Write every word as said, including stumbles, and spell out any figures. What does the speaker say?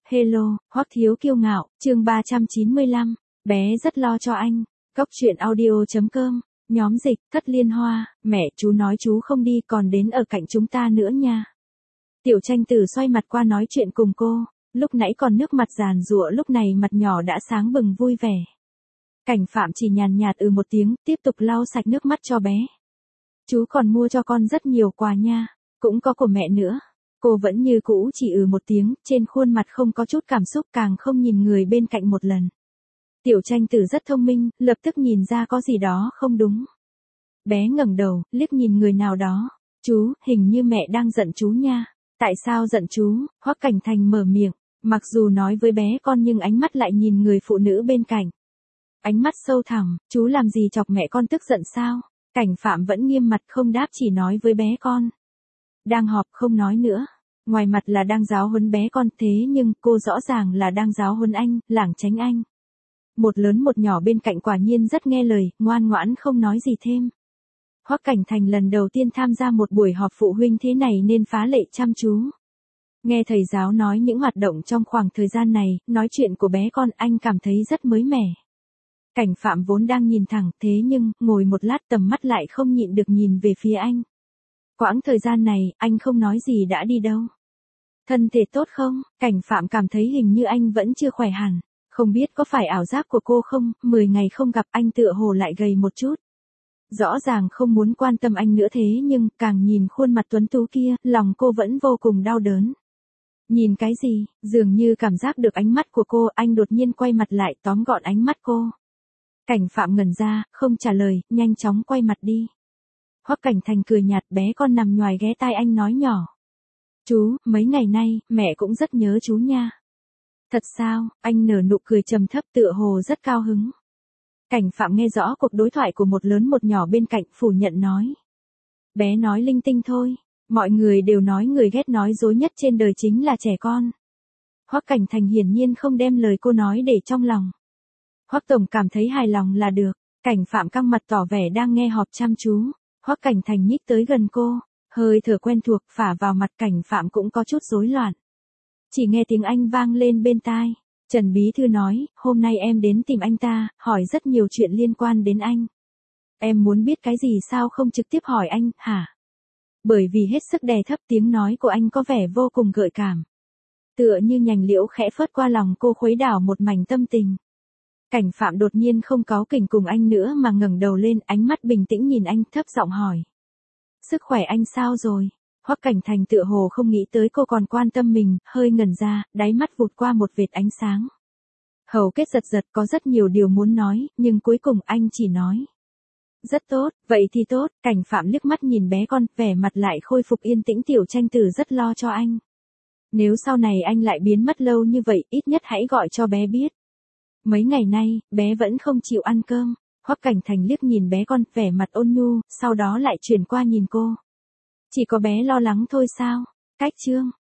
Hello, Hoắc Thiếu Kiêu Ngạo, chương ba trăm chín mươi lăm, bé rất lo cho anh. Cốc truyện audio chấm com, nhóm dịch, Thất Liên Hoa, mẹ chú nói chú không đi còn đến ở cạnh chúng ta nữa nha. Tiểu Tranh Tử xoay mặt qua nói chuyện cùng cô, lúc nãy còn nước mặt giàn giụa lúc này mặt nhỏ đã sáng bừng vui vẻ. Cảnh Phạm chỉ nhàn nhạt ừ một tiếng, tiếp tục lau sạch nước mắt cho bé. Chú còn mua cho con rất nhiều quà nha, cũng có của mẹ nữa. Cô vẫn như cũ chỉ ừ một tiếng, trên khuôn mặt không có chút cảm xúc, càng không nhìn người bên cạnh một lần. Tiểu Tranh Tử rất thông minh, lập tức nhìn ra có gì đó không đúng. Bé ngẩng đầu, liếc nhìn người nào đó. Chú, hình như mẹ đang giận chú nha. Tại sao giận chú? Hoắc Cảnh Thành mở miệng, mặc dù nói với bé con nhưng ánh mắt lại nhìn người phụ nữ bên cạnh. Ánh mắt sâu thẳm, chú làm gì chọc mẹ con tức giận sao? Cảnh Phạm vẫn nghiêm mặt không đáp, chỉ nói với bé con. Đang họp không nói nữa. Ngoài mặt là đang giáo huấn bé con, thế nhưng cô rõ ràng là đang giáo huấn anh, lảng tránh anh. Một lớn một nhỏ bên cạnh quả nhiên rất nghe lời, ngoan ngoãn không nói gì thêm. Hoắc Cảnh Thành lần đầu tiên tham gia một buổi họp phụ huynh thế này nên phá lệ chăm chú. Nghe thầy giáo nói những hoạt động trong khoảng thời gian này, nói chuyện của bé con, anh cảm thấy rất mới mẻ. Cảnh Phạm vốn đang nhìn thẳng, thế nhưng, ngồi một lát tầm mắt lại không nhịn được nhìn về phía anh. Quãng thời gian này, anh không nói gì đã đi đâu. Thân thể tốt không? Cảnh Phạm cảm thấy hình như anh vẫn chưa khỏe hẳn. Không biết có phải ảo giác của cô không, mười ngày không gặp anh tựa hồ lại gầy một chút. Rõ ràng không muốn quan tâm anh nữa thế nhưng, càng nhìn khuôn mặt tuấn tú kia, lòng cô vẫn vô cùng đau đớn. Nhìn cái gì? Dường như cảm giác được ánh mắt của cô, anh đột nhiên quay mặt lại tóm gọn ánh mắt cô. Cảnh Phạm ngẩn ra, không trả lời, nhanh chóng quay mặt đi. Hoắc Cảnh Thành cười nhạt, bé con nằm nhoài ghé tai anh nói nhỏ. Chú, mấy ngày nay, mẹ cũng rất nhớ chú nha. Thật sao? Anh nở nụ cười trầm thấp tựa hồ rất cao hứng. Cảnh Phạm nghe rõ cuộc đối thoại của một lớn một nhỏ bên cạnh, phủ nhận nói. Bé nói linh tinh thôi, mọi người đều nói người ghét nói dối nhất trên đời chính là trẻ con. Hoắc Cảnh Thành hiển nhiên không đem lời cô nói để trong lòng. Hoắc tổng cảm thấy hài lòng là được. Cảnh Phạm căng mặt tỏ vẻ đang nghe họp chăm chú. Hoắc Cảnh Thành nhích tới gần cô, hơi thở quen thuộc phả vào mặt. Cảnh Phạm cũng có chút rối loạn. Chỉ nghe tiếng anh vang lên bên tai. Trần Bí Thư nói, hôm nay em đến tìm anh ta, hỏi rất nhiều chuyện liên quan đến anh. Em muốn biết cái gì sao không trực tiếp hỏi anh, hả? Bởi vì hết sức đè thấp tiếng nói của anh có vẻ vô cùng gợi cảm. Tựa như nhành liễu khẽ phớt qua lòng cô, khuấy đảo một mảnh tâm tình. Cảnh Phạm đột nhiên không cáu kỉnh cùng anh nữa mà ngẩng đầu lên, ánh mắt bình tĩnh nhìn anh, thấp giọng hỏi. Sức khỏe anh sao rồi? Hoắc Cảnh Thành tựa hồ không nghĩ tới cô còn quan tâm mình, hơi ngẩn ra, đáy mắt vụt qua một vệt ánh sáng. Hầu kết giật giật, có rất nhiều điều muốn nói, nhưng cuối cùng anh chỉ nói. Rất tốt, vậy thì tốt. Cảnh Phạm liếc mắt nhìn bé con, vẻ mặt lại khôi phục yên tĩnh. Tiểu Tranh Tử rất lo cho anh. Nếu sau này anh lại biến mất lâu như vậy, ít nhất hãy gọi cho bé biết. Mấy ngày nay, bé vẫn không chịu ăn cơm. Hoắc Cảnh Thành liếc nhìn bé con, vẻ mặt ôn nhu, sau đó lại chuyển qua nhìn cô. Chỉ có bé lo lắng thôi sao? Cách chương.